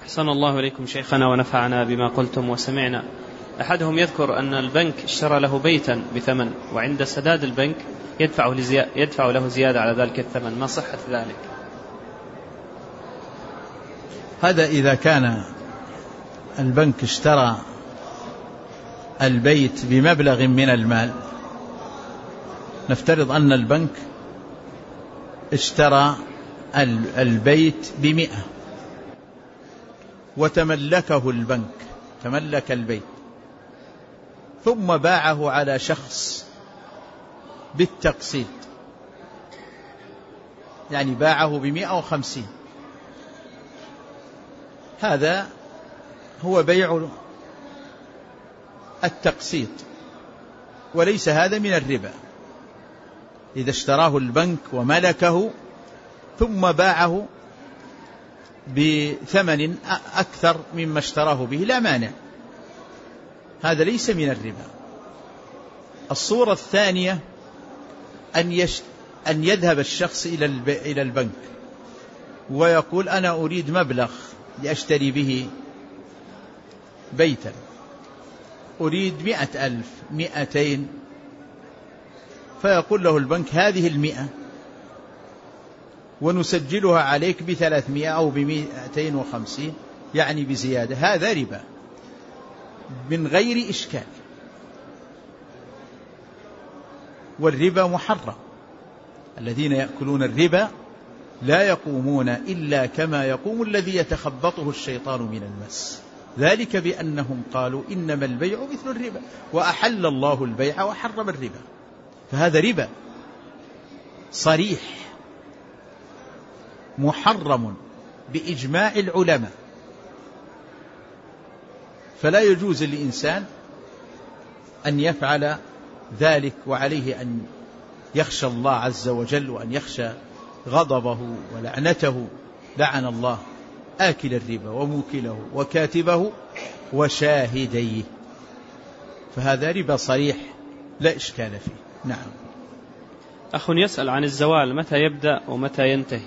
أحسن الله إليكم شيخنا ونفعنا بما قلتم وسمعنا. أحدهم يذكر أن البنك اشترى له بيتا بثمن، وعند سداد البنك يدفع له زيادة على ذلك الثمن، ما صحة ذلك؟ هذا إذا كان البنك اشترى البيت بمبلغ من المال. نفترض أن البنك اشترى البيت ب100 وتملكه البنك، تملك البيت، ثم باعه على شخص بالتقسيط، يعني باعه ب150. هذا هو بيع التقسيط، وليس هذا من الربا. إذا اشتراه البنك وملكه ثم باعه بثمن أكثر مما اشتراه به لا مانع، هذا ليس من الربا. الصورة الثانية أن يذهب الشخص إلى البنك ويقول أنا أريد مبلغ لأشتري به بيتا، أريد 100,000 200، فيقول له البنك هذه 100 ونسجلها عليك ب300 أو ب250، يعني بزيادة. هذا ربا من غير إشكال، والربا محرم. الذين يأكلون الربا لا يقومون إلا كما يقوم الذي يتخبطه الشيطان من المس، ذلك بأنهم قالوا إنما البيع مثل الربا وأحل الله البيع وحرم الربا. فهذا ربا صريح محرم بإجماع العلماء، فلا يجوز للإنسان أن يفعل ذلك، وعليه أن يخشى الله عز وجل وأن يخشى غضبه ولعنته. لعن الله آكل الربا وموكله وكاتبه وشاهديه، فهذا ربا صريح لا إشكال فيه. نعم. أخ يسأل عن الزوال، متى يبدأ ومتى ينتهي؟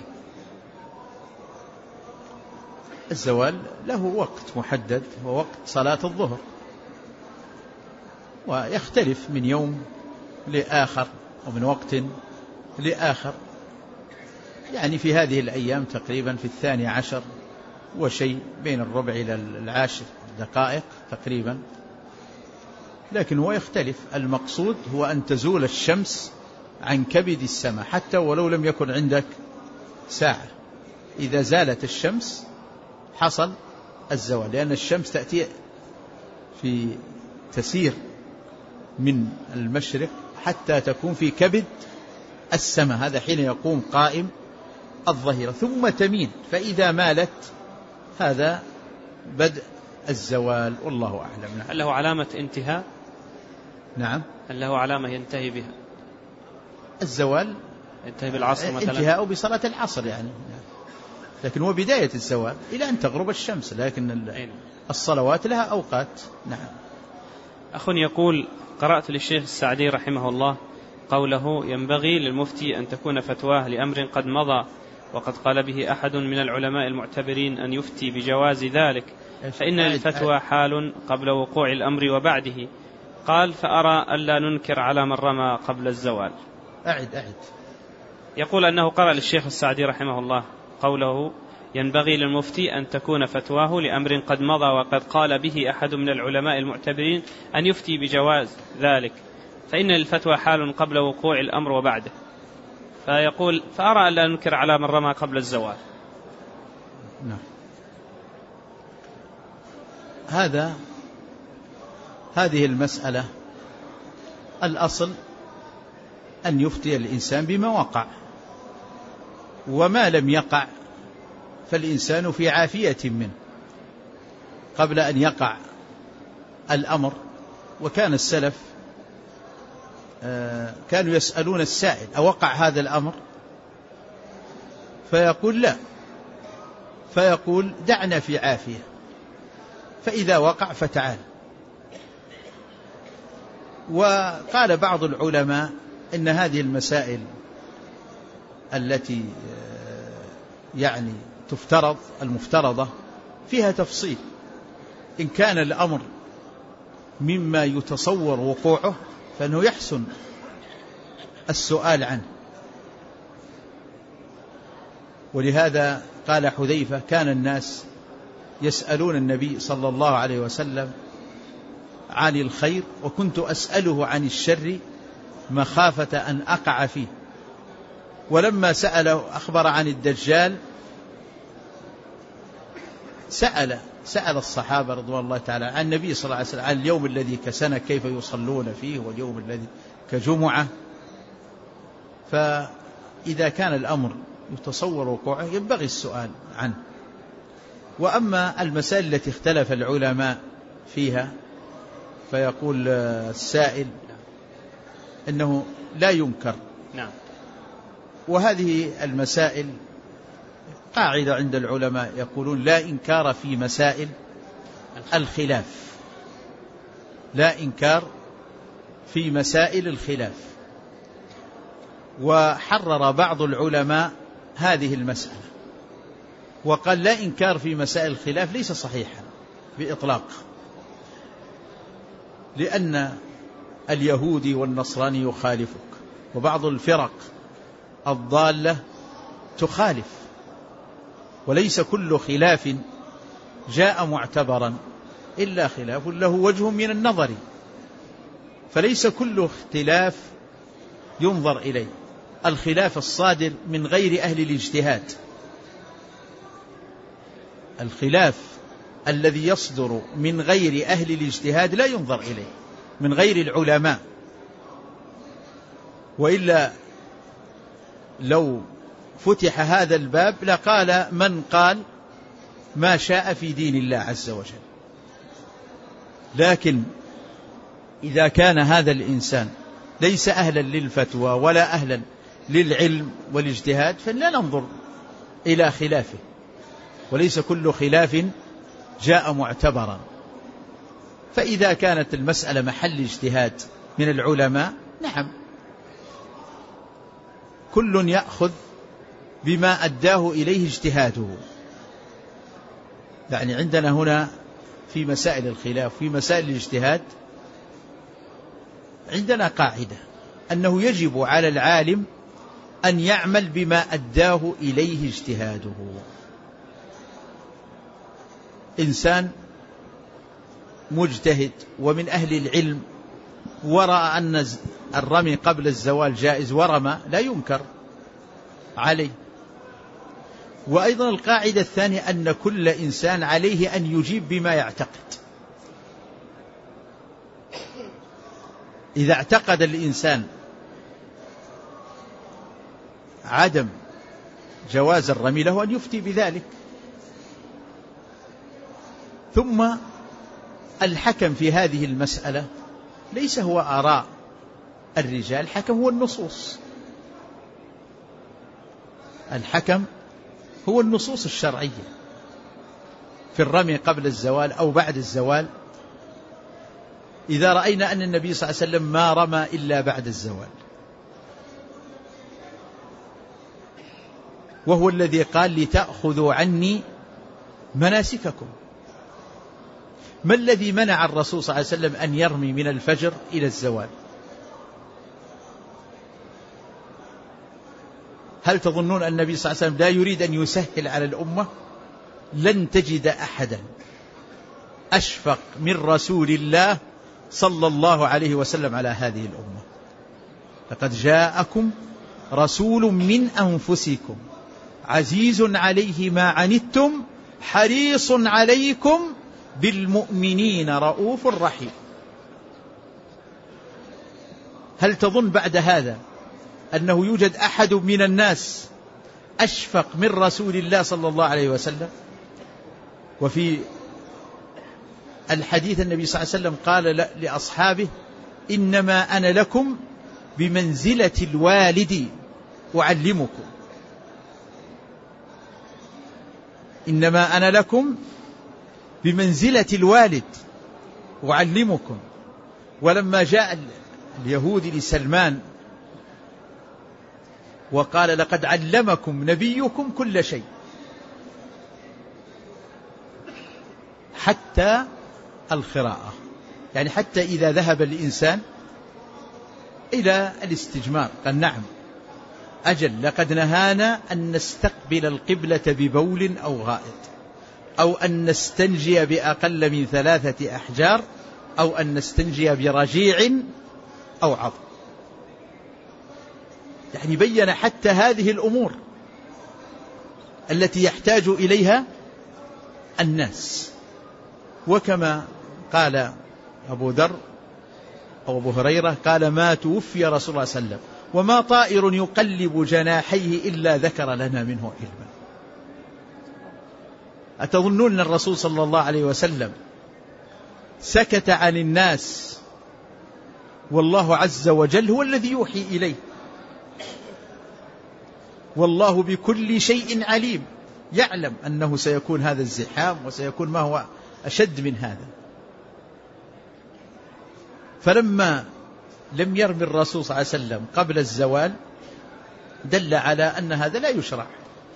الزوال له وقت محدد، ووقت صلاة الظهر، ويختلف من يوم لآخر ومن وقت لآخر، يعني في هذه الأيام تقريبا في 12 وشيء، بين الربع إلى 10 دقائق تقريبا، لكن هو يختلف. المقصود هو أن تزول الشمس عن كبد السماء، حتى ولو لم يكن عندك ساعة، إذا زالت الشمس حصل الزوال، لأن الشمس تأتي تسير من المشرق حتى تكون في كبد السماء، هذا حين يقوم قائم الظهيرة، ثم تميل، فإذا مالت هذا بدء الزوال، والله أعلم. هل له علامة انتهاء؟ نعم. هل له علامة ينتهي بها؟ الزوال ينتهي بالعصر مثلا، انتهاء بصلاة العصر يعني، لكن هو بداية الزوال إلى أن تغرب الشمس، لكن الصلوات لها أوقات. نعم. أخ يقول قرأت للشيخ السعدي رحمه الله قوله ينبغي للمفتي أن تكون فتواه لأمر قد مضى وقد قال به أحد من العلماء المعتبرين أن يفتي بجواز ذلك، فإن الفتوى حال قبل وقوع الأمر وبعده. قال فأرى ألا ننكر على من رمى قبل الزوال. أعد. يقول أنه قرأ للشيخ السعدي رحمه الله قوله ينبغي للمفتي أن تكون فتواه لأمر قد مضى وقد قال به أحد من العلماء المعتبرين أن يفتي بجواز ذلك، فإن الفتوى حال قبل وقوع الأمر وبعده. فيقول فأرى ألا ننكر على من رمى قبل الزوال. نعم. هذه المسألة الأصل أن يفتي الإنسان بما وقع، وما لم يقع فالإنسان في عافية منه قبل أن يقع الأمر. وكان السلف كانوا يسألون السائل أوقع هذا الأمر؟ فيقول لا، فيقول دعنا في عافية، فإذا وقع فتعال. وقال بعض العلماء إن هذه المسائل التي يعني المفترضة فيها تفصيل. إن كان الأمر مما يتصور وقوعه فإنه يحسن السؤال عنه. ولهذا قال حذيفة: كان الناس يسألون النبي صلى الله عليه وسلم عن الخير، وكنت أسأله عن الشر مخافة أن أقع فيه. ولما سأله أخبر عن الدجال سأل الصحابة رضوان الله تعالى عن النبي صلى الله عليه وسلم عن اليوم الذي كسنة كيف يصلون فيه، واليوم الذي كجمعة. فإذا كان الأمر يتصور وقوعه ينبغي السؤال عنه. وأما المسائل التي اختلف العلماء فيها فيقول السائل إنه لا ينكر. نعم. وهذه المسائل قاعدة عند العلماء، يقولون لا إنكار في مسائل الخلاف، لا إنكار في مسائل الخلاف. وحرر بعض العلماء هذه المسألة وقال لا إنكار في مسائل الخلاف ليس صحيحا بإطلاق، لأن اليهودي والنصراني يخالفك، وبعض الفرق الضالة تخالف، وليس كل خلاف جاء معتبرا إلا خلاف له وجه من النظر، فليس كل اختلاف ينظر إليه. الخلاف الصادر من غير أهل الاجتهاد، الخلاف الذي يصدر من غير أهل الاجتهاد لا ينظر إليه، من غير العلماء. وإلا لو فتح هذا الباب لقال من قال ما شاء في دين الله عز وجل. لكن إذا كان هذا الإنسان ليس أهلا للفتوى ولا أهلا للعلم والاجتهاد فلا ننظر إلى خلافه، وليس كل خلاف جاء معتبرا. فإذا كانت المسألة محل اجتهاد من العلماء نعم، كل يأخذ بما أداه إليه اجتهاده. يعني عندنا هنا في مسائل الخلاف في مسائل الاجتهاد عندنا قاعدة أنه يجب على العالم أن يعمل بما أداه إليه اجتهاده. إنسان مجتهد ومن أهل العلم ورأى أن الرمي قبل الزوال جائز ورمى لا ينكر عليه. وأيضا القاعدة الثانية أن كل إنسان عليه أن يجيب بما يعتقد. إذا اعتقد الإنسان عدم جواز الرمي له أن يفتي بذلك. ثم الحكم في هذه المسألة ليس هو آراء الرجال، الحكم هو النصوص. الحكم هو النصوص الشرعية في الرمي قبل الزوال أو بعد الزوال. إذا رأينا أن النبي صلى الله عليه وسلم ما رمى إلا بعد الزوال، وهو الذي قال لتأخذوا عني مناسككم. ما الذي منع الرسول صلى الله عليه وسلم أن يرمي من الفجر إلى الزوال؟ هل تظنون أن النبي صلى الله عليه وسلم لا يريد أن يسهل على الأمة؟ لن تجد أحدا أشفق من رسول الله صلى الله عليه وسلم على هذه الأمة. لقد جاءكم رسول من أنفسكم عزيز عليه ما عنتم حريص عليكم بالمؤمنين رؤوف رحيم. هل تظن بعد هذا أنه يوجد أحد من الناس أشفق من رسول الله صلى الله عليه وسلم؟ وفي الحديث النبي صلى الله عليه وسلم قال لأصحابه إنما أنا لكم بمنزلة الوالد أعلمكم. إنما أنا لكم بمنزلة الوالد أعلمكم. ولما جاء اليهودي لسلمان وقال لقد علمكم نبيكم كل شيء، حتى الخراءة، يعني حتى إذا ذهب الإنسان إلى الاستجمار قال نعم أجل لقد نهانا أن نستقبل القبلة ببول أو غائط، أو أن نستنجي بأقل من 3 أحجار، أو أن نستنجي برجيع أو عظم. يعني بين حتى هذه الأمور التي يحتاج إليها الناس. وكما قال أبو ذر أو أبو هريرة قال ما توفي رسول الله صلى الله عليه وسلم وما طائر يقلب جناحيه إلا ذكر لنا منه علما. أتظنون أن الرسول صلى الله عليه وسلم سكت عن الناس والله عز وجل هو الذي يوحي إليه، والله بكل شيء عليم، يعلم أنه سيكون هذا الزحام وسيكون ما هو أشد من هذا. فلما لم يرمي الرسول صلى الله عليه وسلم قبل الزوال دل على أن هذا لا يشرع.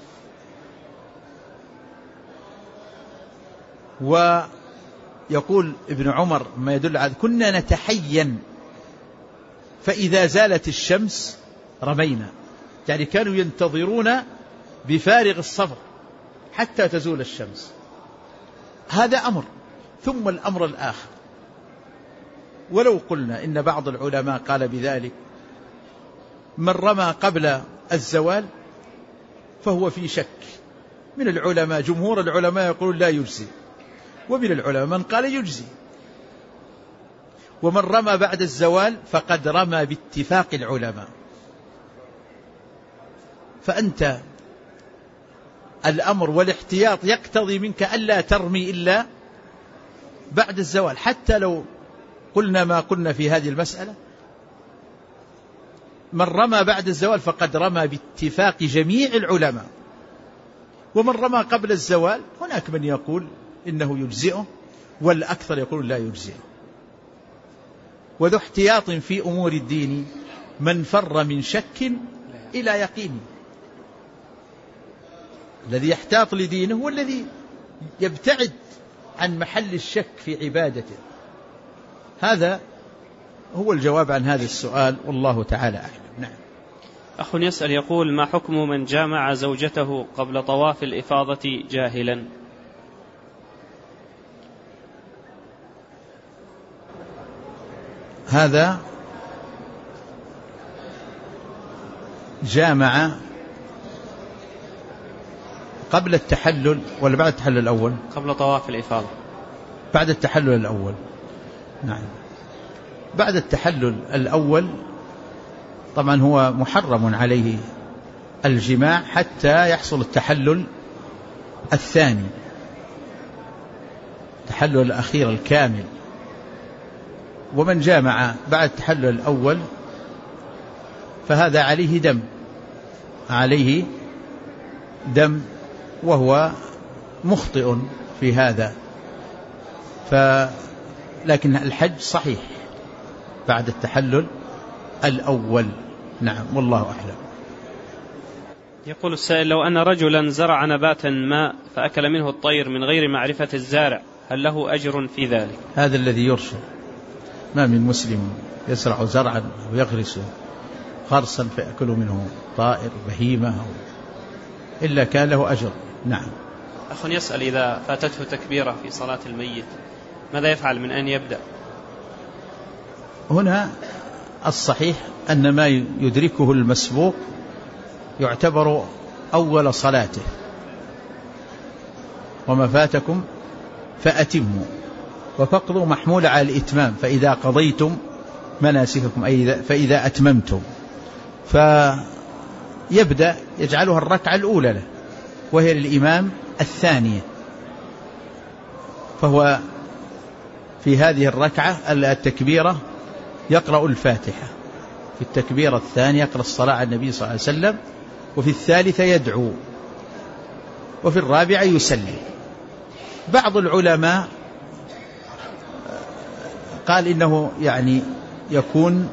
ويقول ابن عمر ما يدل على كنا نتحين فإذا زالت الشمس رمينا، يعني كانوا ينتظرون بفارغ الصبر حتى تزول الشمس. هذا أمر. ثم الأمر الآخر، ولو قلنا إن بعض العلماء قال بذلك من رمى قبل الزوال فهو في شك. من العلماء جمهور العلماء يقولون لا يجزي، ومن العلماء من قال يجزي. ومن رمى بعد الزوال فقد رمى باتفاق العلماء. فأنت الأمر والاحتياط يقتضي منك ألا ترمي إلا بعد الزوال. حتى لو قلنا ما قلنا في هذه المسألة، من رمى بعد الزوال فقد رمى باتفاق جميع العلماء. ومن رمى قبل الزوال هناك من يقول إنه يجزئه، والأكثر يقول لا يجزئه. وذو احتياط في أمور الدين من فر من شك إلى يقين. الذي يحتاط لدينه هو الذي يبتعد عن محل الشك في عبادته. هذا هو الجواب عن هذا السؤال، والله تعالى أعلم. نعم. أخ يسأل يقول ما حكم من جامع زوجته قبل طواف الإفاضة جاهلا؟ هذا جامع قبل التحلل ولا بعد التحلل الأول؟ قبل طواف الإفاضة. بعد التحلل الأول. نعم، بعد التحلل الأول طبعا هو محرم عليه الجماع حتى يحصل التحلل الثاني، التحلل الأخير الكامل. ومن جامع بعد التحلل الأول فهذا عليه دم، عليه دم، وهو مخطئ في هذا. لكن الحج صحيح بعد التحلل الأول. نعم، والله أعلم. يقول السائل لو أن رجلا زرع نباتا ما فأكل منه الطير من غير معرفة الزارع هل له أجر في ذلك؟ هذا الذي يرشد. ما من مسلم يزرع زرعا ويغرس خرصا فيأكل منه طائر بهيمة إلا كان له أجر. نعم. أخ يسأل إذا فاتته تكبيرة في صلاة الميت ماذا يفعل، من أين يبدأ؟ هنا الصحيح أن ما يدركه المسبوق يعتبر أول صلاته، وما فاتكم فأتموا، وفقدوا محمول على الإتمام، فإذا قضيتم مناسككم أي فإذا أتممتم، فيبدأ يجعلها الركعة الأولى له وهي للإمام الثانية، فهو في هذه الركعة التكبيرة يقرأ الفاتحة، في التكبيرة الثانية يقرأ الصلاة على النبي صلى الله عليه وسلم، وفي الثالثة يدعو، وفي الرابعة يسلم. بعض العلماء قال إنه يعني يكون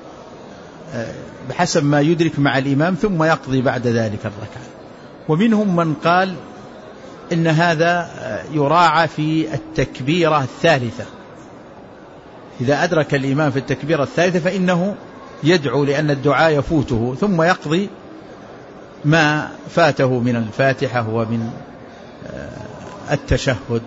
بحسب ما يدرك مع الإمام ثم يقضي بعد ذلك الركعة. ومنهم من قال إن هذا يراعى في التكبيرة الثالثة. إذا أدرك الإمام في التكبيرة الثالثة فإنه يدعو، لأن الدعاء يفوته، ثم يقضي ما فاته من الفاتحة ومن التشهد.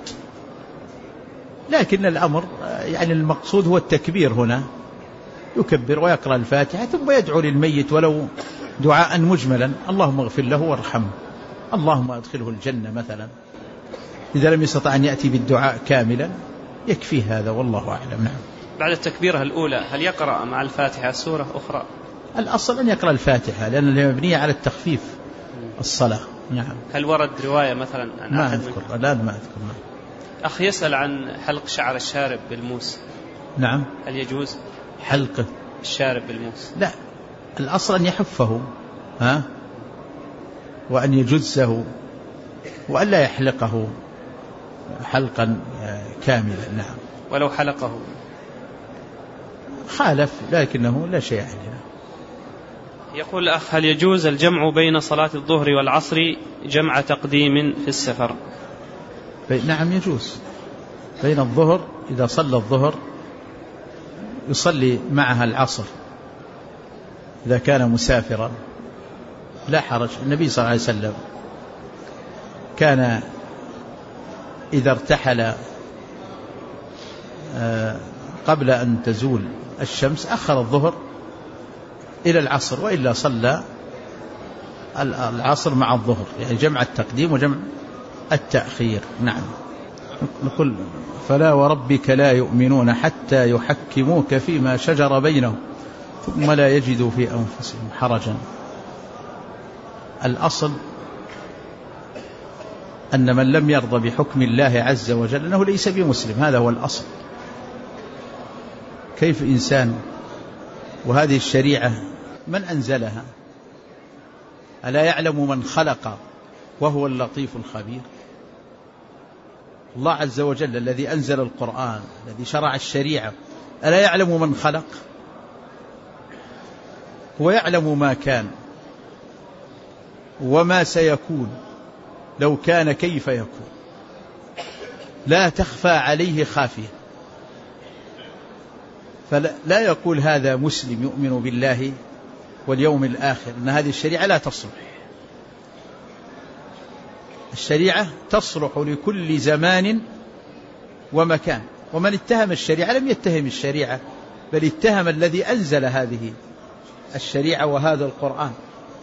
لكن الأمر يعني المقصود هو التكبير هنا، يكبر ويقرأ الفاتحة ثم يدعو للميت ولو دعاء مجملا: اللهم اغفر له وارحمه، اللهم أدخله الجنة مثلا. إذا لم يستطع أن يأتي بالدعاء كاملا يكفي هذا، والله أعلم. نعم. بعد التكبيرة الأولى هل يقرأ مع الفاتحة سورة أخرى؟ الأصل أن يقرأ الفاتحة، لأنها مبنية على التخفيف الصلاة. نعم. هل ورد رواية مثلا عن ما أحد أذكر؟ لا، ما أذكر. أخ يسأل عن حلق شعر الشارب بالموس. نعم. هل يجوز حلقه الشارب بالموس؟ لا، الأصل أن يحفه وأن يجزه وأن لا يحلقه حلقا كاملا. نعم. ولو حلقه خالف، لكنه لا شيء عليه. يقول الأخ: هل يجوز الجمع بين صلاة الظهر والعصر جمع تقديم في السفر؟ نعم يجوز. بين الظهر، إذا صلى الظهر يصلي معها العصر إذا كان مسافرا، لا حرج. النبي صلى الله عليه وسلم كان إذا ارتحل قبل أن تزول الشمس أخر الظهر إلى العصر، وإلا صلى العصر مع الظهر، يعني جمع التقديم وجمع التأخير. نعم. نقول: فلا وربك لا يؤمنون حتى يحكموك فيما شجر بينهم ثم لا يجدوا في أنفسهم حرجا. الأصل أن من لم يرضى بحكم الله عز وجل أنه ليس بمسلم، هذا هو الأصل. كيف إنسان وهذه الشريعة من أنزلها؟ ألا يعلم من خلق وهو اللطيف الخبير؟ الله عز وجل الذي أنزل القرآن، الذي شرع الشريعة، ألا يعلم من خلق؟ هو يعلم ما كان وما سيكون لو كان كيف يكون، لا تخفى عليه خافية. فلا يقول هذا مسلم يؤمن بالله واليوم الآخر أن هذه الشريعة لا تصلح. الشريعة تصلح لكل زمان ومكان، ومن اتهم الشريعة لم يتهم الشريعة، بل اتهم الذي أنزل هذه الشريعة وهذا القرآن.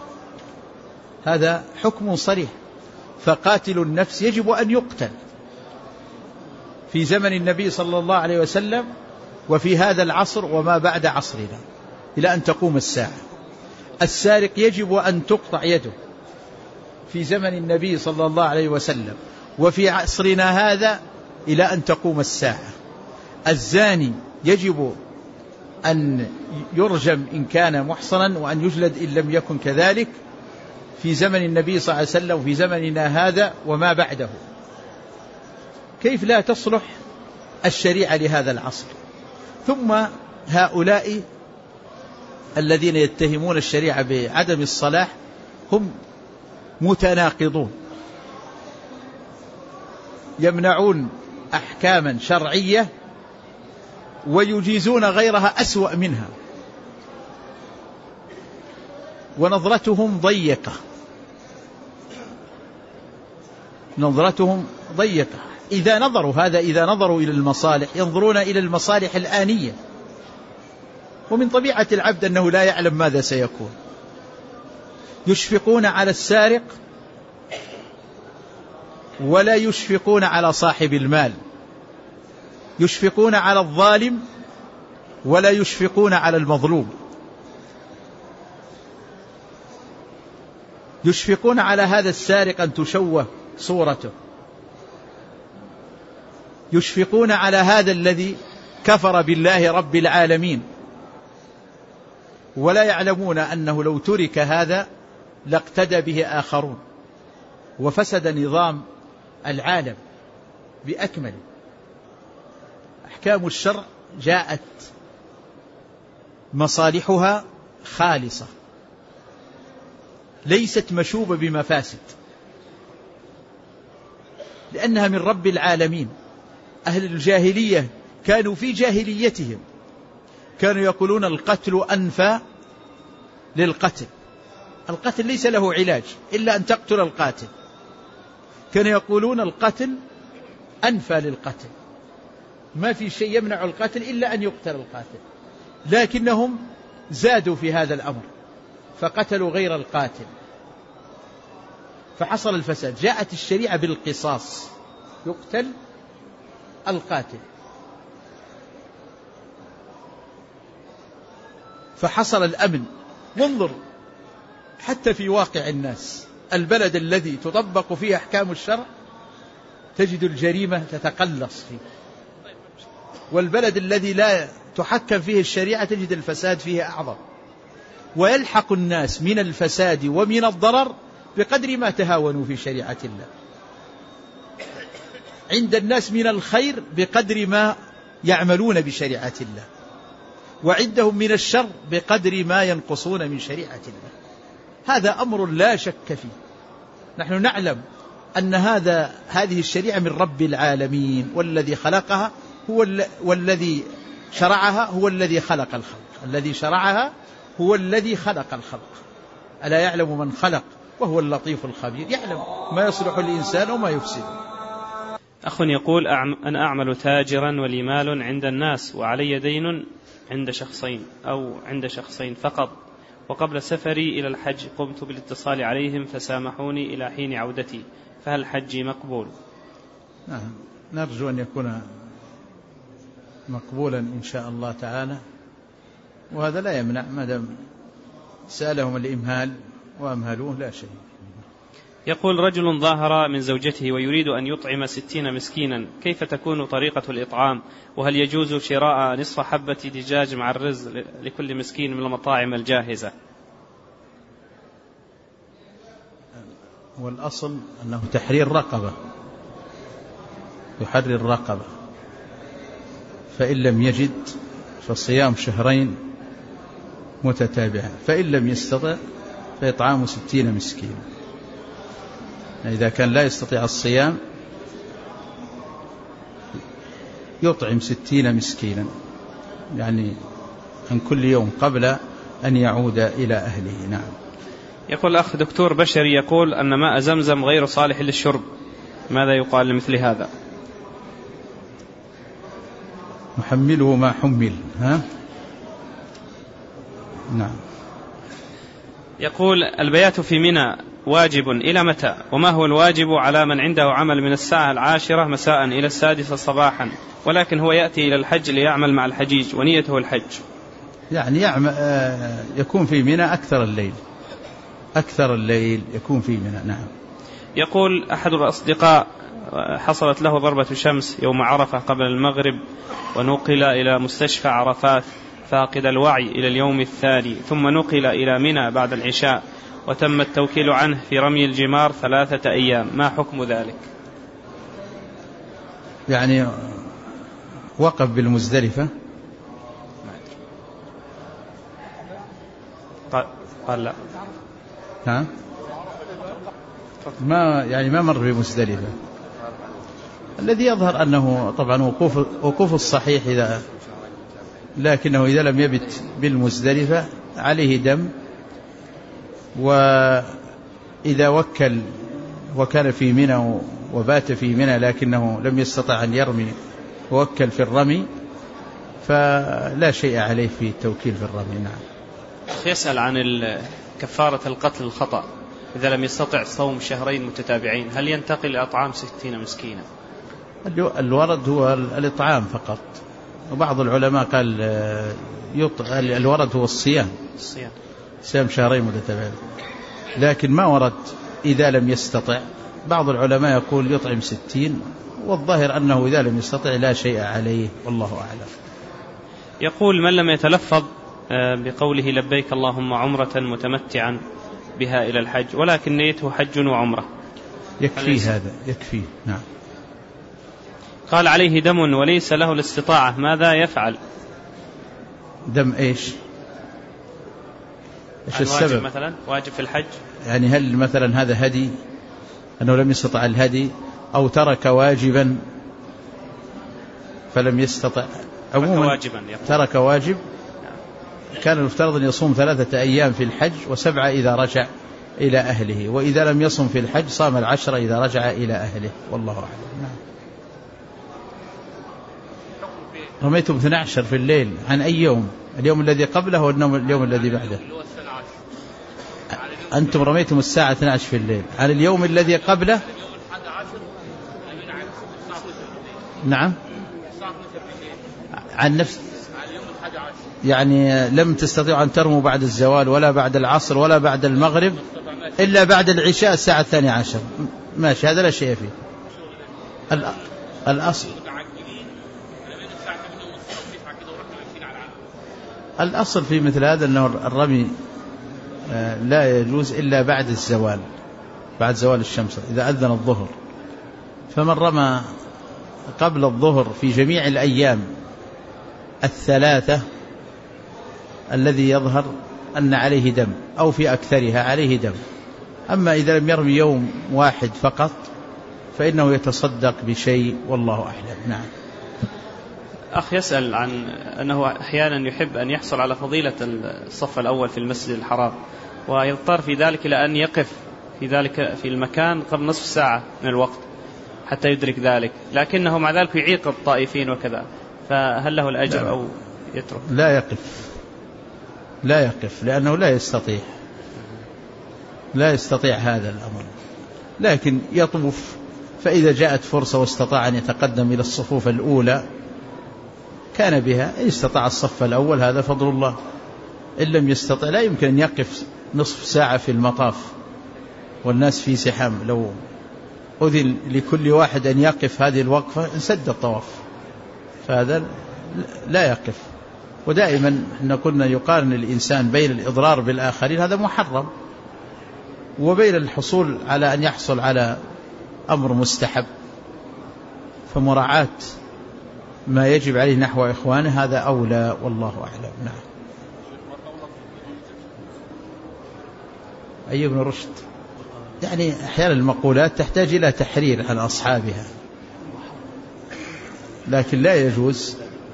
هذا حكم صريح. فقاتل النفس يجب أن يقتل في زمن النبي صلى الله عليه وسلم وفي هذا العصر وما بعد عصرنا إلى أن تقوم الساعة. السارق يجب أن تقطع يده في زمن النبي صلى الله عليه وسلم وفي عصرنا هذا إلى أن تقوم الساعة. الزاني يجب أن يرجم إن كان محصنا وأن يجلد إن لم يكن كذلك في زمن النبي صلى الله عليه وسلم وفي زمننا هذا وما بعده. كيف لا تصلح الشريعة لهذا العصر؟ ثم هؤلاء الذين يتهمون الشريعة بعدم الصلاح هم متناقضون، يمنعون أحكاما شرعية ويجيزون غيرها أسوأ منها، ونظرتهم ضيقة. إذا نظروا إلى المصالح ينظرون إلى المصالح الآنية، ومن طبيعة العبد أنه لا يعلم ماذا سيكون. يشفقون على السارق ولا يشفقون على صاحب المال، يشفقون على الظالم ولا يشفقون على المظلوم، يشفقون على هذا السارق أن تشوه صورته، يشفقون على هذا الذي كفر بالله رب العالمين، ولا يعلمون أنه لو ترك هذا لاقتدى به آخرون وفسد نظام العالم بأكمله. أحكام الشرع جاءت مصالحها خالصة ليست مشوبة بمفاسد. لأنها من رب العالمين. أهل الجاهلية كانوا في جاهليتهم كانوا يقولون القتل أنفى للقتل، القتل ليس له علاج إلا أن تقتل القاتل، كانوا يقولون القتل أنفى للقتل، ما في شيء يمنع القتل إلا أن يقتل القاتل، لكنهم زادوا في هذا الأمر فقتلوا غير القاتل فحصل الفساد. جاءت الشريعة بالقصاص، يقتل القاتل، فحصل الأمن. وانظر حتى في واقع الناس، البلد الذي تطبق فيه أحكام الشرع تجد الجريمة تتقلص فيه، والبلد الذي لا تحكم فيه الشريعة تجد الفساد فيه أعظم، ويلحق الناس من الفساد ومن الضرر بقدر ما تهاونوا في شريعة الله. عند الناس من الخير بقدر ما يعملون بشريعة الله، وعندهم من الشر بقدر ما ينقصون من شريعة الله. هذا أمر لا شك فيه. نحن نعلم أن هذه الشريعة من رب العالمين، والذي خلقها والذي شرعها هو الذي خلق الخلق، الذي شرعها هو الذي خلق الخلق. ألا يعلم من خلق وهو اللطيف الخبير، يعلم ما يصلح الإنسان وما يفسد. أخ يقول: أنا أعمل تاجرا ولي مال عند الناس وعلي دين عند شخصين أو عند شخصين فقط، وقبل سفري إلى الحج قمت بالاتصال عليهم فسامحوني إلى حين عودتي، فهل حجي مقبول؟ نرجو أن يكون مقبولا إن شاء الله تعالى، وهذا لا يمنع ما دام سألهم الإمهال وأمهلوه لا شيء. يقول: رجل ظاهر من زوجته ويريد أن يطعم 60 مسكينا، كيف تكون طريقة الإطعام؟ وهل يجوز شراء نصف حبة دجاج مع الرز لكل مسكين من المطاعم الجاهزة؟ والأصل أنه تحرير رقبة، يحرر رقبة، فإن لم يجد فصيام شهرين متتابعة، فإن لم يستطع فإطعام 60 مسكين. إذا كان لا يستطيع الصيام يطعم 60 مسكينا، يعني عن كل يوم قبل أن يعود إلى أهله. نعم. يقول الأخ: دكتور بشري يقول أن ماء زمزم غير صالح للشرب، ماذا يقال لمثل هذا؟ محمله ما حمل. نعم. يقول: البيات في منى واجب إلى متى؟ وما هو الواجب على من عنده عمل من 10:10 مساء إلى 6 صباحا، ولكن هو يأتي إلى الحج ليعمل مع الحجيج ونيته الحج؟ يعني يكون في منى أكثر الليل يكون في منى. نعم. يقول أحد الأصدقاء: حصلت له ضربة شمس يوم عرفة قبل المغرب، ونقل إلى مستشفى عرفات فاقد الوعي إلى اليوم الثاني، ثم نقل إلى منى بعد العشاء، وتم التوكيل عنه في رمي الجمار 3 أيام، ما حكم ذلك؟ يعني وقف بالمزدلفة؟ قال لا. ما مر بمزدلفة. الذي يظهر أنه طبعا وقوف الصحيح، لكنه إذا لم يبت بالمزدلفة عليه دم، وإذا وكل وكان في منى وبات في منى لكنه لم يستطع أن يرمي ووكل في الرمي فلا شيء عليه في التوكيل في الرمي. نعم. يسأل عن كفارة القتل الخطأ إذا لم يستطع صوم شهرين متتابعين، هل ينتقل لأطعام 60 مسكينا؟ الورد هو الإطعام فقط، وبعض العلماء قال الورد هو الصيام شهرين متتابعين، لكن ما ورد إذا لم يستطع. بعض العلماء يقول يطعم 60، والظاهر أنه إذا لم يستطع لا شيء عليه، والله أعلم. يقول: من لم يتلفظ بقوله لبيك اللهم عمرة متمتعا بها إلى الحج ولكن نيته حج وعمرة، يكفي هذا؟ يكفي. نعم. قال: عليه دم وليس له الاستطاعة، ماذا يفعل؟ دم إيش السبب؟ مثلا واجب في الحج، يعني هل مثلا هذا هدي أنه لم يستطع الهدي، أو ترك واجبا فلم يستطع. عموما ترك واجب كان المفترض أن يصوم 3 أيام في الحج و7 إذا رجع إلى أهله، وإذا لم يصم في الحج صام 10 إذا رجع إلى أهله، والله أعلم. نعم. رميتم 12 في الليل عن أي يوم؟ اليوم الذي قبله واليوم الذي بعده؟ أنتم رميتم الساعة 12 في الليل عن اليوم الذي قبله؟ نعم، عن نفس، يعني لم تستطيعوا أن ترموا بعد الزوال ولا بعد العصر ولا بعد المغرب إلا بعد العشاء الساعة 12. ماشي، هذا لا شيء فيه. الأصل في مثل هذا أنه الرمي لا يجوز إلا بعد الزوال، بعد زوال الشمس إذا أذن الظهر. فمن رمى قبل الظهر في جميع الأيام 3 الذي يظهر أن عليه دم أو في أكثرها عليه دم. أما إذا لم يرمي يوم واحد فقط فإنه يتصدق بشيء، والله أعلم. نعم. أخ يسأل عن أنه أحيانا يحب أن يحصل على فضيلة الصف الأول في المسجد الحرام، ويضطر في ذلك إلى أن يقف في ذلك في المكان قبل نصف ساعة من الوقت حتى يدرك ذلك، لكنه مع ذلك يعيق الطائفين وكذا، فهل له الأجر أو يترك؟ لا يقف لأنه لا يستطيع هذا الأمر، لكن يطوف، فإذا جاءت فرصة واستطاع أن يتقدم إلى الصفوف الأولى كان بها. إن استطاع الصف الأول هذا فضل الله، إن لم يستطع لا يمكن أن يقف نصف ساعة في المطاف والناس في زحام. لو أذن لكل واحد أن يقف هذه الوقفة انسد الطواف، فهذا لا يقف. ودائما كنا يقارن الإنسان بين الإضرار بالآخرين، هذا محرم، وبين الحصول على أن يحصل على أمر مستحب، فمراعاة ما يجب عليه نحو إخوانه هذا أولى، والله أعلم. نعم. أي ابن رشد، يعني أحيانا المقولات تحتاج إلى تحرير عن أصحابها، لكن لا يجوز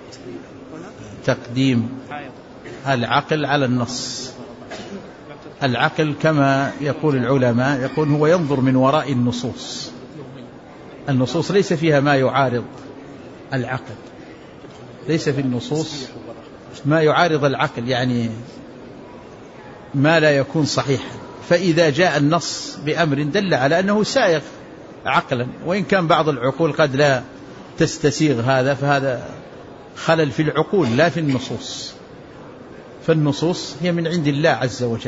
تقديم العقل على النص. العقل كما يقول العلماء يقول هو ينظر من وراء النصوص. النصوص ليس فيها ما يعارض العقل، ليس في النصوص ما يعارض العقل، يعني ما لا يكون صحيحا. فإذا جاء النص بأمر دل على أنه سائغ عقلا، وإن كان بعض العقول قد لا تستسيغ هذا، فهذا خلل في العقول لا في النصوص. فالنصوص هي من عند الله عز وجل،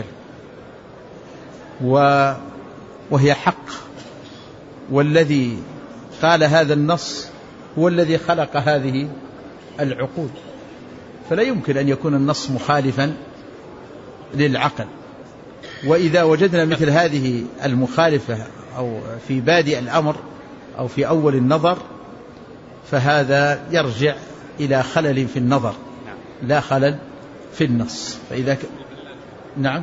وهي حق، والذي قال هذا النص هو الذي خلق هذه العقول، فلا يمكن أن يكون النص مخالفا للعقل. وإذا وجدنا مثل هذه المخالفة أو في بادئ الأمر أو في أول النظر، فهذا يرجع إلى خلل في النظر لا خلل في النص. فإذا نعم،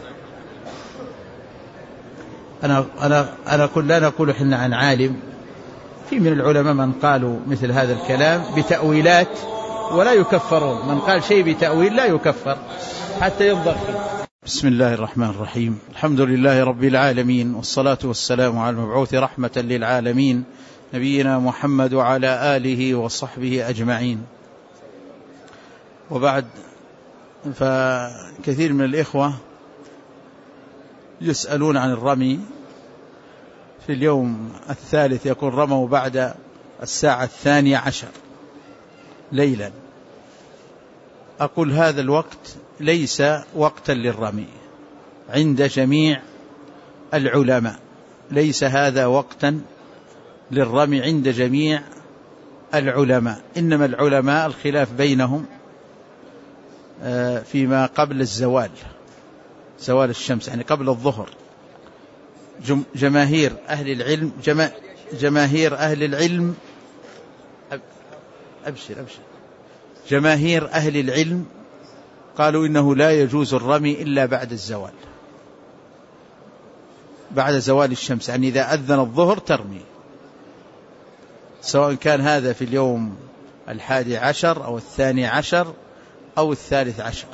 أنا لا نقول إحنا عن عالم، في من العلماء من قالوا مثل هذا الكلام بتأويلات ولا يكفرون، من قال شيء بتأويل لا يكفر حتى ينظر فيه. بسم الله الرحمن الرحيم، الحمد لله رب العالمين، والصلاة والسلام على المبعوث رحمة للعالمين نبينا محمد وعلى آله وصحبه أجمعين. وبعد، فكثير من الإخوة يسألون عن الرمي في اليوم الثالث، يكون رموا بعد الساعة 12 ليلا. أقول هذا الوقت ليس وقتا للرمي عند جميع العلماء، ليس هذا وقتا للرمي عند جميع العلماء، إنما العلماء الخلاف بينهم فيما قبل الزوال، زوال الشمس يعني قبل الظهر. جماهير أهل العلم جماهير أهل العلم قالوا إنه لا يجوز الرمي إلا بعد الزوال، بعد زوال الشمس، يعني إذا أذن الظهر ترمي. سواء كان هذا في اليوم 11 أو 12 أو 13.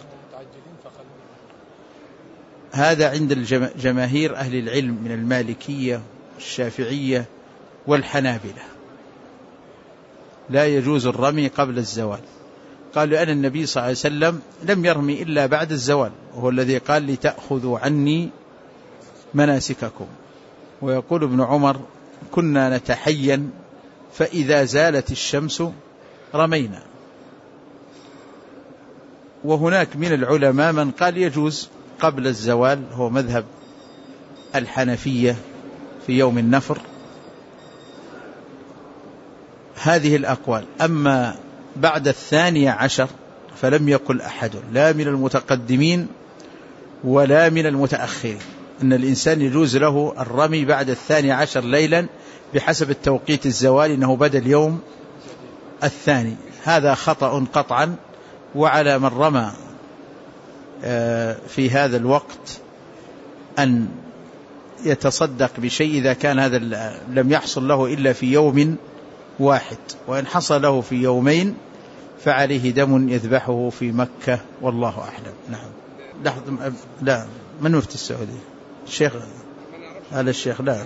هذا عند جماهير أهل العلم من المالكية والشافعية والحنابلة، لا يجوز الرمي قبل الزوال. قالوا أن النبي صلى الله عليه وسلم لم يرمي إلا بعد الزوال، وهو الذي قال لتأخذوا عني مناسككم. ويقول ابن عمر كنا نتحين فإذا زالت الشمس رمينا. وهناك من العلماء من قال يجوز قبل الزوال، هو مذهب الحنفية في يوم النفر. هذه الأقوال. أما بعد 12 فلم يقل أحد لا من المتقدمين ولا من المتأخرين أن الإنسان يجوز له الرمي بعد 12 ليلا بحسب التوقيت الزوالي أنه بدأ اليوم الثاني. هذا خطأ قطعا. وعلى من رمى في هذا الوقت أن يتصدق بشيء إذا كان هذا لم يحصل له إلا في يوم واحد، وإن حصل له في يومين فعليه دم يذبحه في مكة، والله أعلم. نعم. لا، من مفتي السعودية؟ الشيخ هذا الشيخ. لا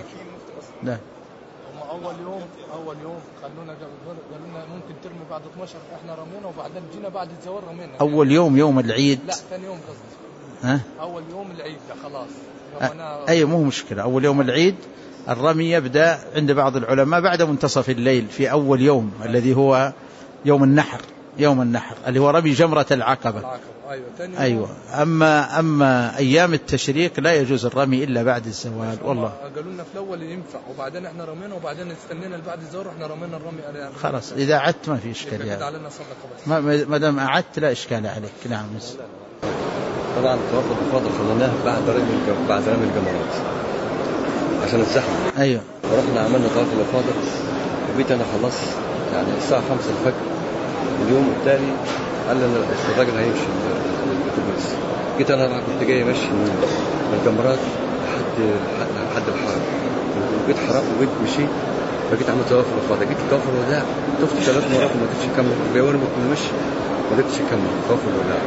أول يوم قالوا لنا ممكن ترمي بعد 12، احنا رمينا وبعدين جينا بعد الزوال رمينا. أول يوم العيد. لا، ثاني يوم قصدي. أول يوم العيد خلاص. أي مو مشكلة. أول يوم العيد الرمي يبدأ عند بعض العلماء بعد منتصف الليل في أول يوم الذي هو يوم النحر اللي هو رمي جمرة العقبة. أيوة. أما أيام التشريق لا يجوز الرمي إلا بعد الزوال. والله قالوا لنا في الأول ينفع، وبعدين احنا رمينا، وبعدين استنينا بعد الزوال احنا رمينا الرمي. خلاص إذا عدت ما في إشكال يعني. ما دام عدت لا إشكال عليك. نعم. طبعا توقف الفاضل خليناه بعد رمي الجمرات عشان الزحمة. أيوة. ورحنا عملنا طواف الفاضل، وبيت أنا خلاص يعني الساعة 5 الفجر اليوم التالي قال لنا الراجل هيمشي الاتوبيس. جيت أنا كنت جاي ماشي من الجمرات لحد الحرم، وجيت حرام وجيت مشيت، فجيت عملت طواف الفاضل. جيت طواف الوداع طفت 3 مرات وما قدرتش أكمل، وانا كنت ماشي ما قدرتش أكمل طواف الوداع.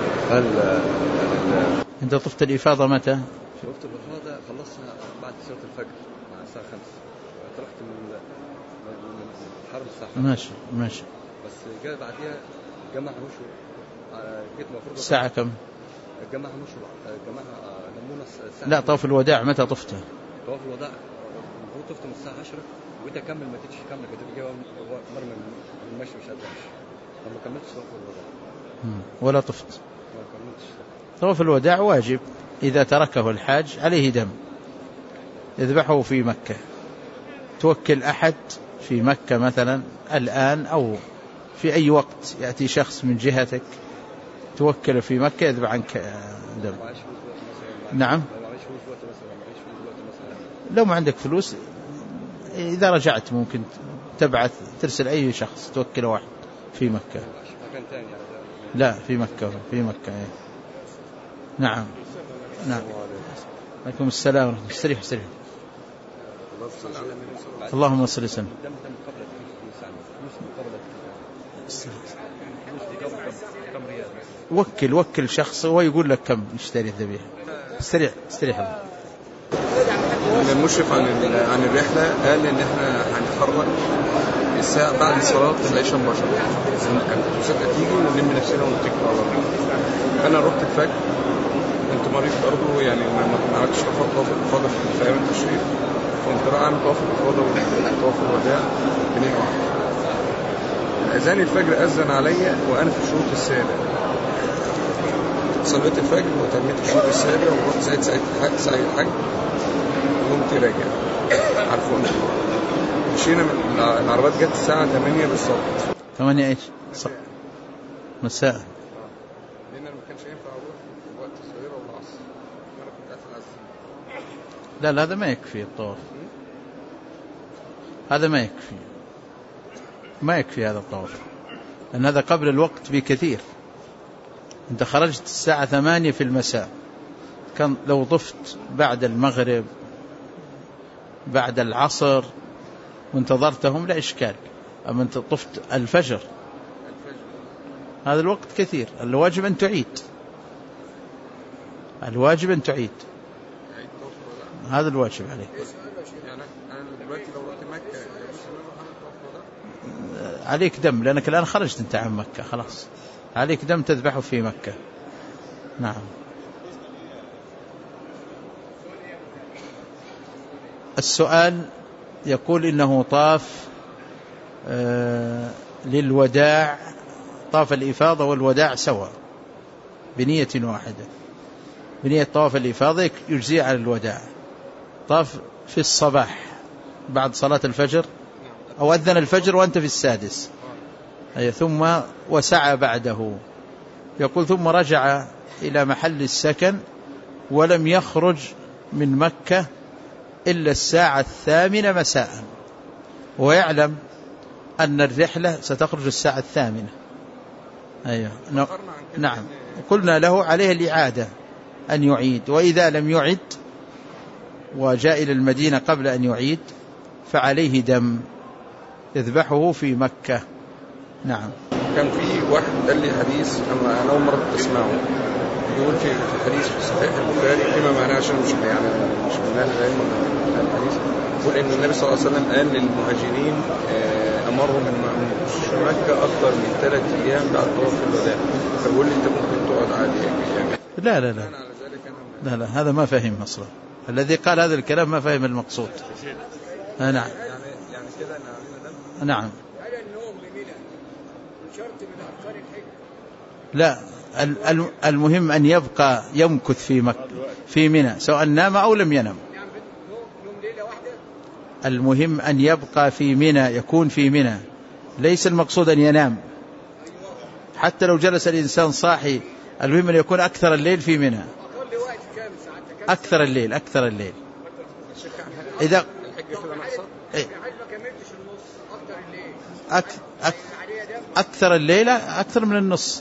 أنت طفت الإفاضة متى؟ طفت الإفاضة خلصنا بعد صلاة الفجر مع الساعة 5. طلعت من الحرم الساعة 5. ماشي. بس جاء بعديها جماعة مشوا. جيت مفروض الساعة كم؟ الجماعة مشوا. الجماعة لمونا الساعة. لا، طواف الوداع متى طفته؟ طواف الوداع المفروض طفت من الساعة 10 وجيت أكمل ما قدرتش أكمل، كنت جاي مرمي من المشي مش قادر أمشي، فما كملتش طواف الوداع. ولا طفت؟ طواف الوداع واجب، إذا تركه الحاج عليه دم يذبحه في مكة. توكل أحد في مكة مثلا الآن أو في أي وقت يأتي شخص من جهتك توكل في مكة يذبح عنك دم. نعم. لو ما عندك فلوس إذا رجعت ممكن تبعث ترسل أي شخص توكله واحد في مكة. لا، في مكة. نعم. عليكم السلام ورحمة الله. استريح. اللهم صل وسلم. وكل شخص وهو يقول لك كم يشتري الذبيحة. استريح. المشرف عن الرحلة قال إن إحنا هنتحرك الساعة بعد صلاة العشاء مباشرة، المسابقة تيجي ونلم نفسنا ونتكل على الله. أنا رحت الفجر، كنت مريض برضه يعني ما عملتش طواف الإفاضة في أيام التشريق، كنت رايح أعمل طواف الإفاضة وطواف الوداع بنية واحدة. أذان الفجر أذن عليا وأنا في الشوط السابع. صليت الفجر وتميت الشوط السابع ورحت سعيد الحج وقمت راجع على الفندق. مشينا من العربات جت الساعة 8 بالظبط. 8 إيش؟ مساء. لأن ما كانش ينفع أروح في وقت الظهيرة والعصر، أنا كنت قاعد في العزيز. لا، هذا ما يكفي الطواف. هذا ما يكفي هذا الطواف، لأن هذا قبل الوقت بكثير. أنت خرجت الساعة 8 في المساء، كان لو طفت بعد المغرب بعد العصر وانتظرتهم لا إشكال، أما أنت طفت الفجر هذا الوقت كثير، الواجب أن تعيد، الواجب أن تعيد، هذا الواجب عليك. يعني أنا دلوقتي لو رحت مكة عليك دم، لأنك الآن خرجت أنت عن مكة خلاص، عليك دم تذبحه في مكة. نعم. السؤال يقول إنه طاف للوداع، طاف الإفاضة والوداع سوا بنية واحدة، بنية طواف الإفاضة يجزي على الوداع. طاف في الصباح بعد صلاة الفجر أو أذن الفجر وأنت في السادس، ثم وسعى بعده. يقول ثم رجع إلى محل السكن ولم يخرج من مكة إلا الساعة 8 مساء، ويعلم أن الرحلة ستخرج الساعة 8. أيوة. نعم. قلنا له عليه الإعادة أن يعيد، وإذا لم يعد وجاء إلى المدينة قبل أن يعيد فعليه دم يذبحه في مكة. نعم. كان في واحد قال لي حديث أنا أول مرة تسمعه، يقول في الحديث في صحيح البخاري فيما معناه، عشان مش من أهل العلم الحديث، يقول إن النبي صلى الله عليه وسلم قال للمهاجرين أمرهم في مكة أكثر من 3 أيام بعد طواف الوداع، فبقول لي أنت ممكن تقعد عادي يعني. لا لا لا لا لا، هذا ما فهم أصلا، الذي قال هذا الكلام ما فهم المقصود. نعم. يعني كده نعم. لا، المهم أن يبقى يمكث في منى سواء نام أو لم ينم. المهم أن يبقى في منى، يكون في منى، ليس المقصود أن ينام. حتى لو جلس الإنسان صاحي المهم أن يكون أكثر الليل في منى، أكثر الليل إذا أكثر الليل أكثر من النص.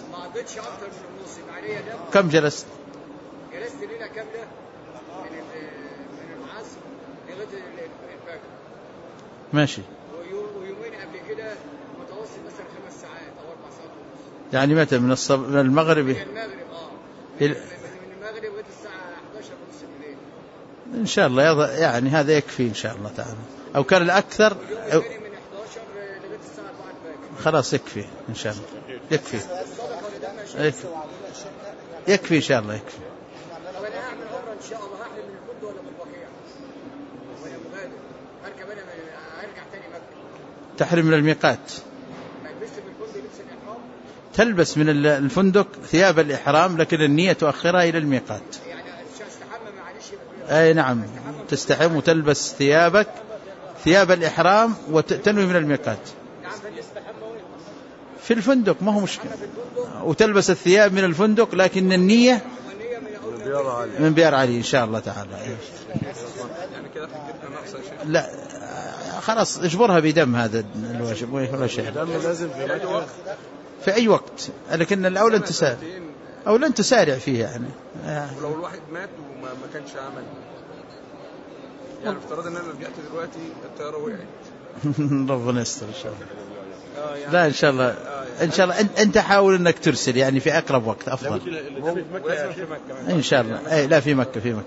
كم جلست؟ جلست ليلة كاملة من العصر لغاية الفجر. ماشي. ويومين قبل كده متوسط مثلا 5 ساعات أو 4 ساعات ونص. يعني متى؟ من المغرب؟ من المغرب لغاية الساعة 11 ونص بالليل. إن شاء الله يعني هذا يكفي إن شاء الله تعالى. أو كان الأكثر من 11 لغاية الساعة 4 الفجر. خلاص يكفي إن شاء الله، يكفي إن شاء الله يكفي. طب أنا هعمل مرة إن شاء الله، هحلم من الفندق ولا من البقيع ولا مغادر؟ أركب أنا أرجع تاني مكة. تحرم من الميقات. ما ألبس من الفندق لبس الإحرام؟ تلبس من الفندق ثياب الإحرام، لكن النية تؤخرها إلى الميقات. يعني استحمى معلش. أي نعم، تستحم وتلبس ثياب الإحرام وتنوي من الميقات. في الفندق ما هو مشكلة، وتلبس الثياب من الفندق، لكن النية من بيار علي إن شاء الله تعالى. لا خلاص اجبرها بدم، هذا الواجب ولا شيء. في أي وقت، لكن الأولى أن تسارع فيه يعني. ولو الواحد مات وما كانش عمل، يعني افترض ان انا رجعت دلوقتي الطياره وقعت ربنا يستر ان شاء الله. لا ان شاء الله انت حاول انك ترسل يعني في اقرب وقت افضل ان شاء الله. اي لا، في مكة.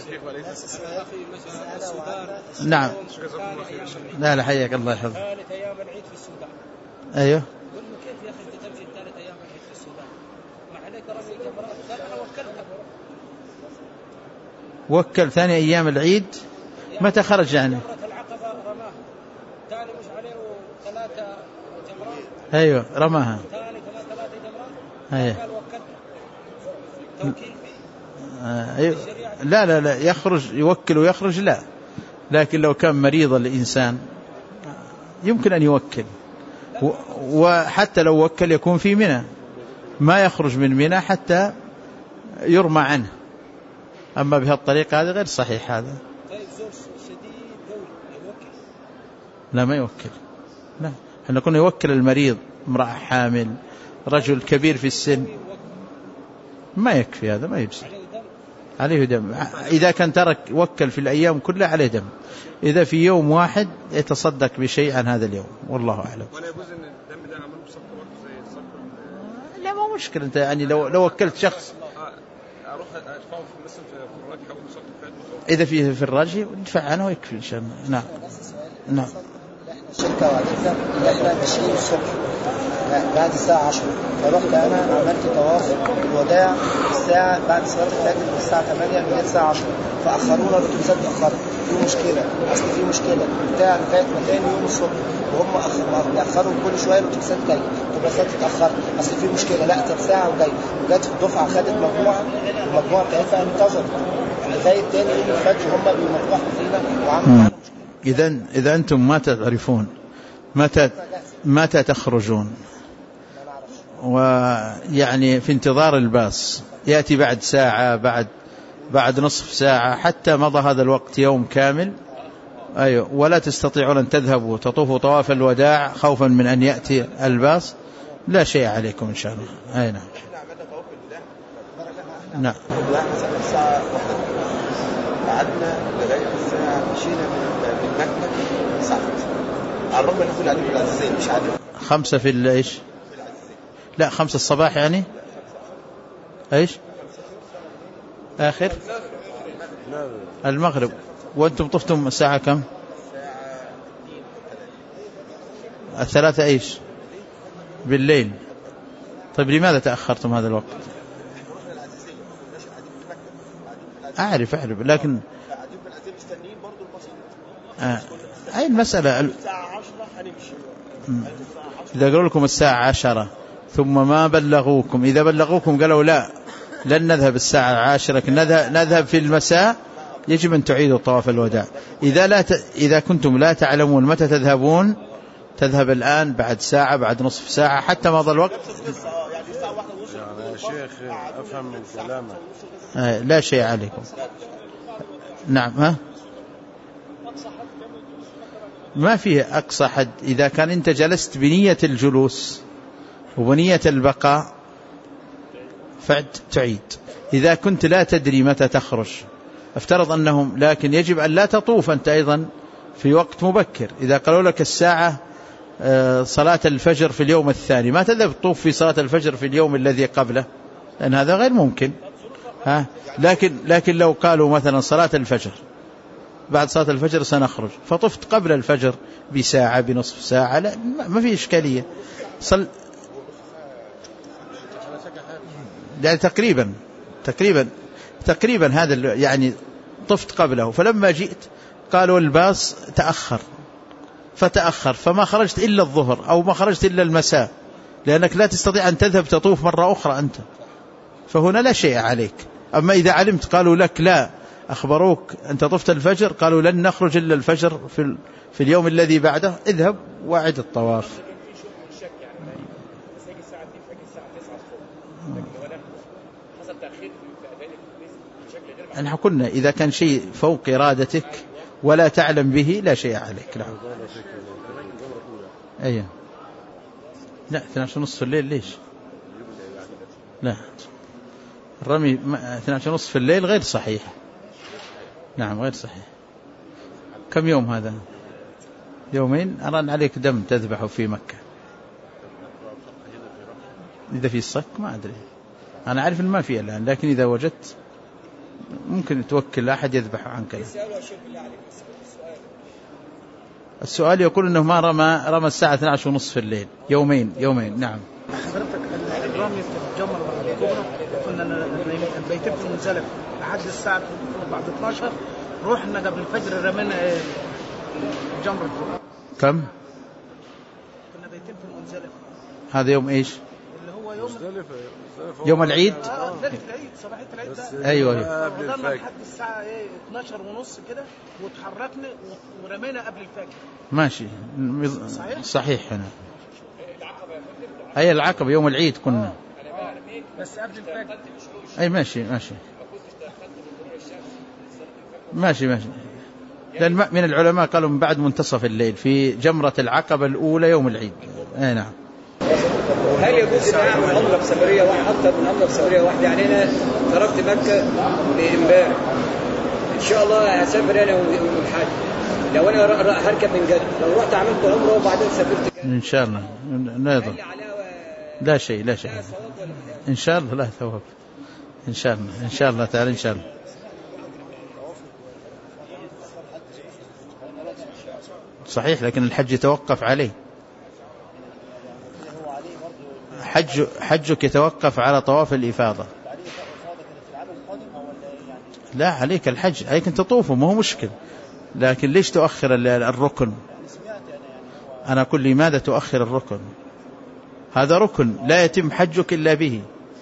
نعم. لا حياك الله يحفظك. 3 أيام العيد في السودان. ايوه. قل له كيف يا اخي انت تمشي 3 أيام العيد في السودان؟ ما عليك رمي الجمرات؟ قال انا وكلتك. وكل ثاني ايام العيد. متى خرج يعني؟ جمرة العقبة رماها، ثاني مش عليه 3 جمرات. ايوه رماها. ثاني 3 جمرات. ايوه. قال وكلتك. توكيل أيوه. لا يخرج يوكل ويخرج لا، لكن لو كان مريض الإنسان يمكن أن يوكل، وحتى لو وكل يكون في منى، ما يخرج من منى حتى يرمى عنه. أما بهالطريقة هذا غير صحيح. هذا طيب زور شديد قوي يوكل؟ لا ما يوكل. لا، احنا كنا يوكل المريض، امرأة حامل، رجل كبير في السن، ما يكفي هذا، ما يجزي. عليه دم. إذا كان ترك وكل في الأيام كلها عليه دم. إذا في يوم واحد يتصدق بشيء عن هذا اليوم، والله أعلم. ولا يجوز ان الدم ده عمله بصدقه برضه زي الصدقه؟ لا ما مشكلة. أنت يعني لو وكلت شخص اروح ادفعه مثلا في الراجحه او صدقه فات، إذا فيه في الراجح ندفع عنه ويكفي إن شاء الله. نعم نعم. الشركة وعدتنا إن إحنا ماشيين الصبح بعد الساعة 10، فرحت أنا عملت طواف الوداع الساعة بعد صلاة الفجر من الساعة 8 من الساعة 10، فأخرونا الأتوبيسات اتأخرت. في مشكلة، أصل في مشكلة بتاع لغاية مكان يوم الصبح، وهم أخروا كل شوية الأتوبيسات جاية، الأتوبيسات اتأخرت، أصل في مشكلة، لا طب ساعة وجاي، وجت في الدفعة خدت مجموعة، المجموعة بتاعتها انتظرت لغاية تاني يوم الفجر، هم بيمطوحوا فينا وعملوا معانا مشكلة. إذا أنتم ما تعرفون متى تخرجون، ويعني في انتظار الباص يأتي بعد ساعة، بعد نصف ساعة، حتى مضى هذا الوقت يوم كامل، أيوة، ولا تستطيعون أن تذهبوا تطوفوا طواف الوداع خوفا من أن يأتي الباص، لا شيء عليكم إن شاء الله. أي نعم. نعم. مثلا الساعة 1 قعدنا لغاية الساعة، مشينا من مكة الساعة 5، على الرغم ان احنا قاعدين في العزيزية مش قاعدين 5 في ايش؟ لا 5 الصباح يعني ايش؟ آخر المغرب. وأنتم طفتم الساعة كم؟ 3 ايش؟ بالليل. طيب لماذا تأخرتم هذا الوقت؟ أعرف لكن هاي المسألة إذا قالوا لكم الساعة 10 ثم ما بلغوكم، إذا بلغوكم قالوا لا لن نذهب الساعة 10 لكن نذهب في المساء، يجب أن تعيدوا طواف الوداع. إذا كنتم لا تعلمون متى تذهبون، تذهب الآن بعد ساعة، بعد نصف ساعة، حتى مضى الوقت. يعني يا شيخ أفهم من كلامك لا شيء عليكم. نعم. ها ما فيه أقصى حد. إذا كان أنت جلست بنية الجلوس وبنية البقاء فتعيد. إذا كنت لا تدري متى تخرج، افترض أنهم، لكن يجب أن لا تطوف أنت أيضا في وقت مبكر. إذا قالوا لك الساعة صلاة الفجر في اليوم الثاني، ما تذهب تطوف في صلاة الفجر في اليوم الذي قبله، لأن هذا غير ممكن. لكن لو قالوا مثلا صلاة الفجر، بعد صلاة الفجر سنخرج، فطفت قبل الفجر بساعة بنصف ساعة، لا ما في إشكالية. يعني تقريبا هذا يعني طفت قبله، فلما جئت قالوا الباص فتأخر فما خرجت إلا الظهر أو ما خرجت إلا المساء، لأنك لا تستطيع أن تذهب تطوف مرة أخرى أنت، فهنا لا شيء عليك. أما إذا علمت قالوا لك لا، أخبروك أنت طفت الفجر، قالوا لن نخرج إلا الفجر في اليوم الذي بعده، اذهب واعد الطواف. نحن قلنا إذا كان شيء فوق إرادتك ولا تعلم به لا شيء عليك. نعم. أيه. لا 12:30 الليل ليش؟ لا الرمي 12:30 الليل غير صحيح. نعم غير صحيح. كم يوم هذا؟ يومين. أرى عليك دم تذبحه في مكة. إذا في الصك ما أدري، أنا أعرف إن ما فيه الآن، لكن إذا وجدت ممكن توكل أحد يذبح عنك. السؤال يقول إنه ما رمى الساعة 12:30 الليل يومين. نعم. حضرتك الرمي في الجمرة الكبرى كنا بيتم في المنزلة لحد الساعة بعد 12، روحنا قبل الفجر رمينا الجمرة. كم؟ كنا بيتم في المنزلة. هذا يوم إيش؟ اللي هو يوم العيد. ليلة العيد، صباحية العيد ده. أيوة. فضلنا لحد الساعة 12:30 كده، وتحركنا ورمينا قبل الفجر. ماشي. صحيح هنا. أي العقبة يوم العيد كنا. بس قبل الفجر. أي ماشي. لأن من العلماء قالوا من بعد منتصف الليل في جمرة العقبة الأولى يوم العيد. أي نعم. هل يجوز ان اعمل عمره بسفريه واحده اكثر من عمره بسفريه واحده؟ يعني انا تركت مكه امبارح ان شاء الله هسافر انا والحاج، لو انا هركب من جده لو رحت عملت عمره وبعدين سافرت جده ان شاء الله لا يضر، لا شيء ان شاء الله، لا ثواب ان شاء الله، ان شاء الله تعالى ان شاء الله. صحيح، لكن الحج يتوقف عليه، حجك يتوقف على طواف الإفاضة. لا عليك الحج، عليك أن تطوفه، ما هو مشكل، لكن ليش تؤخر الركن؟ أنا أقول لماذا تؤخر الركن؟ هذا ركن لا يتم حجك إلا به،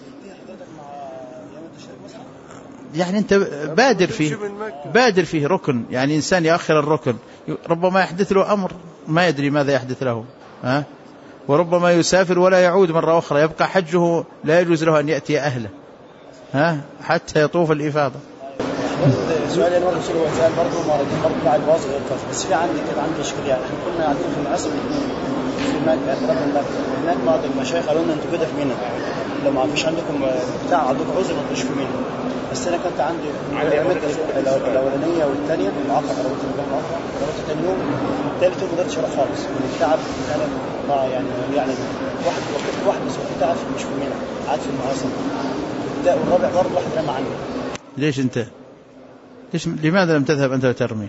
يعني أنت بادر فيه ركن، يعني إنسان يؤخر الركن ربما يحدث له أمر ما يدري ماذا يحدث له، وربما يسافر ولا يعود مرة أخرى، يبقى حجه لا يجوز له أن يأتي أهله حتى يطوف الإفاضة. سؤال أنور رسول الله سأل برضه مرتين برضه بعد واصل الكفر، بس كان عندي إشكالية. احنا كنا قاعدين في المعسكر في مكة هناك بعض المشايخ قالوا لنا أنتوا كده في منى لو ما فيش عندكم بتاع عندكم عذر ما تبقوش في منى، بس أنا كنت عندي الأولانية والثانية المعقد روت المعقد روت ثاني يوم، ثالث يوم ما قدرتش أروح خالص من التعب، أنا يعني واحد بس تعب مش في منى قاعد في المعسكر، والرابع برضه واحد رمى عني. ليش أنت؟ لماذا لم تذهب أنت وترمي؟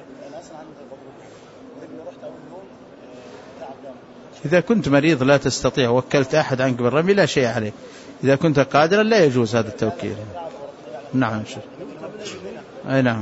إذا كنت مريض لا تستطيع وكلت أحد عنك بالرمي لا شيء عليك، إذا كنت قادرا لا يجوز هذا التوكيل. نعم شيخ. أي نعم.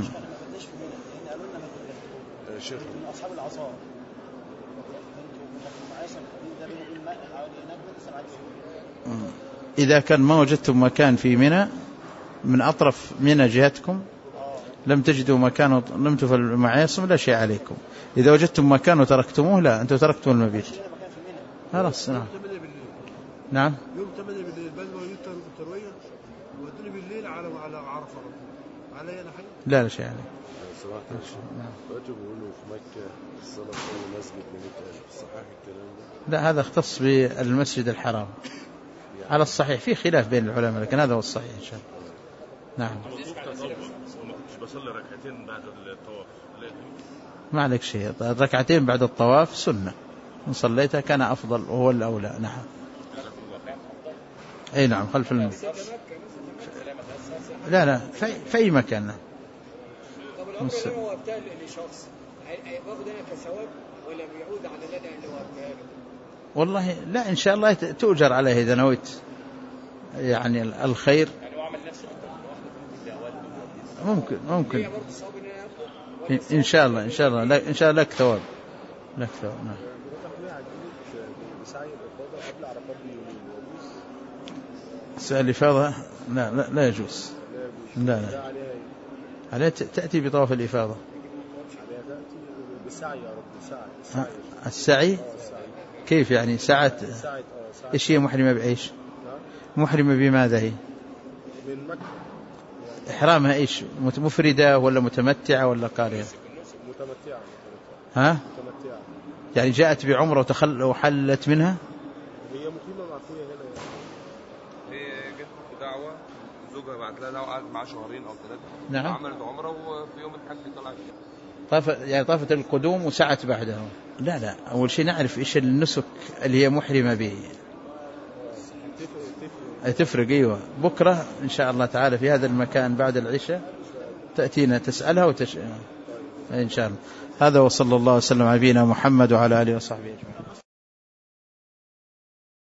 إذا كان ما وجدتم مكان في منى من أطرف منى جهتكم لم تجدوا مكان نمتوا في المعاصم لا شيء عليكم، إذا وجدتم مكان وتركتموه لا أنتم تركتم المبيت خلاص. نعم يوم 8 بالليل بعد ما يوتر التروية ودوني بالليل على عرفة علي أنا حي لا شيء عليك. واجب يقولوا في مكة الصلاة في المسجد ب100,000 صحيح الكلام ده؟ لا هذا اختص بالمسجد الحرام على الصحيح، في خلاف بين العلماء لكن هذا هو الصحيح إن شاء الله. نعم. بصلي ركعتين بعد الطواف ما عليك شيء، الركعتين بعد الطواف سنة، إن صليتها كان أفضل وهو الأولى. نعم. أي نعم خلف المسجد. لا في أي مكان. طب الأمر اللي هو وقتها لشخص باخد أنا كثواب ولا بيعود على الندى اللي وقتها له؟ والله لا إن شاء الله تؤجر عليه إذا نويت يعني الخير. ممكن إن شاء الله إن شاء الله لك ثواب نعم. سؤال الإفاضة لا يجوز. لا عليه تأتي بطواف الإفاضة. السعي كيف يعني ساعة؟ إيش هي محرمة بإيش؟ محرمة بماذا هي؟ إحرامها إيش؟ مفردة ولا متمتعة ولا قارنة؟ متمتعة. يعني جاءت بعمرة وحلت منها؟ هي مقيمة مع أخويا هنا، هي جت بدعوة زوجها بعت لها وقعدت معاه شهرين أو 3. نعم. عملت عمرة وفي يوم الحج طلعت طافت القدوم وسعت بعدها. لا أول شيء نعرف إيش النسك اللي هي محرمة به. تفرق أيوة. بكرة إن شاء الله تعالى في هذا المكان بعد العشاء تأتينا تسألها إن شاء الله. هذا وصلى الله وسلم على نبينا محمد وعلى آله وصحبه أجمعين.